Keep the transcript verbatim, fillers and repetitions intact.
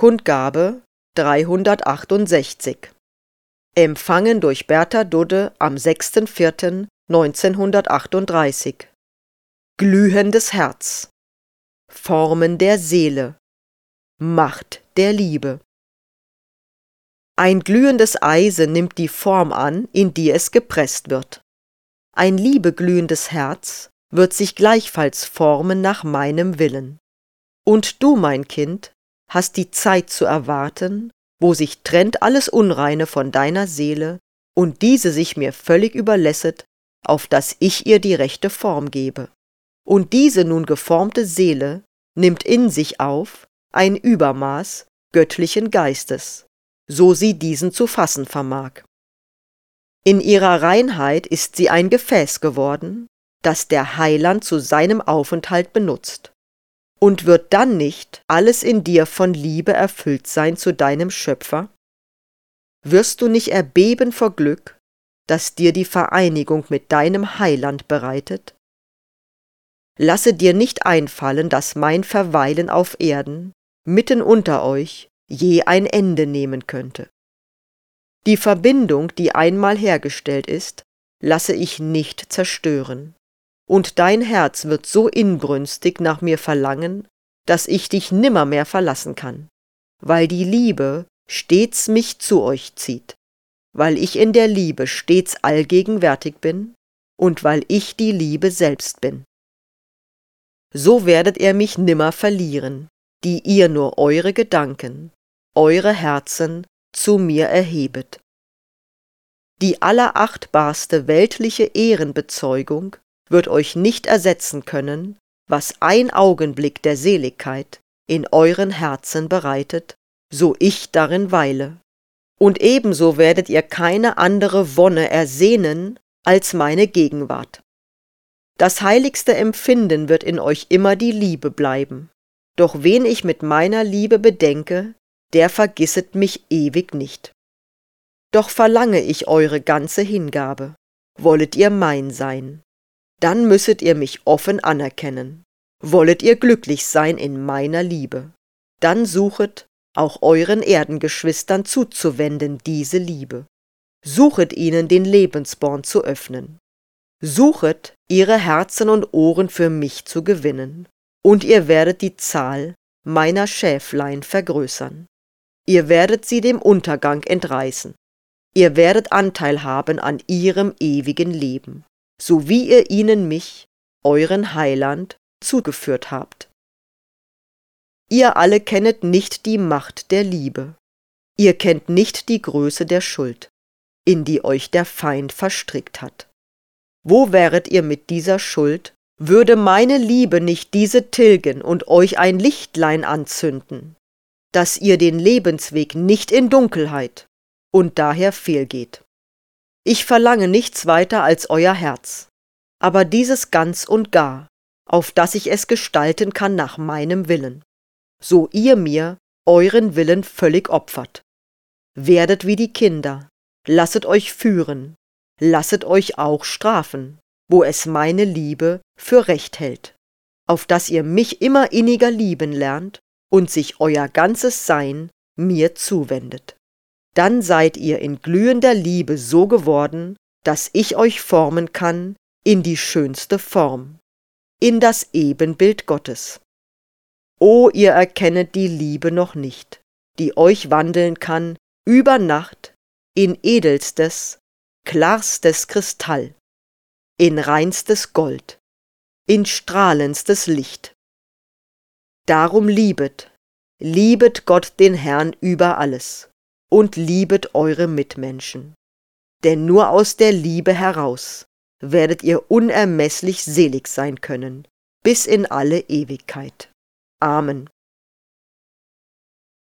Kundgabe dreihundertachtundsechzig. Empfangen durch Bertha Dudde am sechster vierter neunzehnhundertachtunddreißig. Glühendes Herz. Formen der Seele. Macht der Liebe. Ein glühendes Eisen nimmt die Form an, in die es gepresst wird. Ein liebeglühendes Herz wird sich gleichfalls formen nach meinem Willen. Und du, mein Kind, hast die Zeit zu erwarten, wo sich trennt alles Unreine von deiner Seele und diese sich mir völlig überlässet, auf dass ich ihr die rechte Form gebe. Und diese nun geformte Seele nimmt in sich auf ein Übermaß göttlichen Geistes, so sie diesen zu fassen vermag. In ihrer Reinheit ist sie ein Gefäß geworden, das der Heiland zu seinem Aufenthalt benutzt. Und wird dann nicht alles in dir von Liebe erfüllt sein zu deinem Schöpfer? Wirst du nicht erbeben vor Glück, das dir die Vereinigung mit deinem Heiland bereitet? Lasse dir nicht einfallen, dass mein Verweilen auf Erden, mitten unter euch, je ein Ende nehmen könnte. Die Verbindung, die einmal hergestellt ist, lasse ich nicht zerstören. Und dein Herz wird so inbrünstig nach mir verlangen, dass ich dich nimmermehr verlassen kann, weil die Liebe stets mich zu euch zieht, weil ich in der Liebe stets allgegenwärtig bin und weil ich die Liebe selbst bin. So werdet ihr mich nimmer verlieren, die ihr nur eure Gedanken, eure Herzen zu mir erhebet. Die allerachtbarste weltliche Ehrenbezeugung wird euch nicht ersetzen können, was ein Augenblick der Seligkeit in euren Herzen bereitet, so ich darin weile. Und ebenso werdet ihr keine andere Wonne ersehnen als meine Gegenwart. Das heiligste Empfinden wird in euch immer die Liebe bleiben, doch wen ich mit meiner Liebe bedenke, der vergisset mich ewig nicht. Doch verlange ich eure ganze Hingabe, wollet ihr mein sein. Dann müsset ihr mich offen anerkennen. Wollet ihr glücklich sein in meiner Liebe, dann suchet, auch euren Erdengeschwistern zuzuwenden diese Liebe. Suchet ihnen den Lebensborn zu öffnen. Suchet, ihre Herzen und Ohren für mich zu gewinnen, und ihr werdet die Zahl meiner Schäflein vergrößern. Ihr werdet sie dem Untergang entreißen. Ihr werdet Anteil haben an ihrem ewigen Leben, so wie ihr ihnen mich, euren Heiland, zugeführt habt. Ihr alle kennet nicht die Macht der Liebe, ihr kennt nicht die Größe der Schuld, in die euch der Feind verstrickt hat. Wo wäret ihr mit dieser Schuld, würde meine Liebe nicht diese tilgen und euch ein Lichtlein anzünden, dass ihr den Lebensweg nicht in Dunkelheit und daher fehlgeht. Ich verlange nichts weiter als euer Herz, aber dieses ganz und gar, auf dass ich es gestalten kann nach meinem Willen, so ihr mir euren Willen völlig opfert. Werdet wie die Kinder, lasset euch führen, lasset euch auch strafen, wo es meine Liebe für recht hält, auf dass ihr mich immer inniger lieben lernt und sich euer ganzes Sein mir zuwendet. Dann seid ihr in glühender Liebe so geworden, dass ich euch formen kann in die schönste Form, in das Ebenbild Gottes. O, ihr erkennet die Liebe noch nicht, die euch wandeln kann über Nacht in edelstes, klarstes Kristall, in reinstes Gold, in strahlendstes Licht. Darum liebet, liebet Gott den Herrn über alles und liebet eure Mitmenschen, denn nur aus der Liebe heraus werdet ihr unermeßlich selig sein können, bis in alle Ewigkeit. Amen.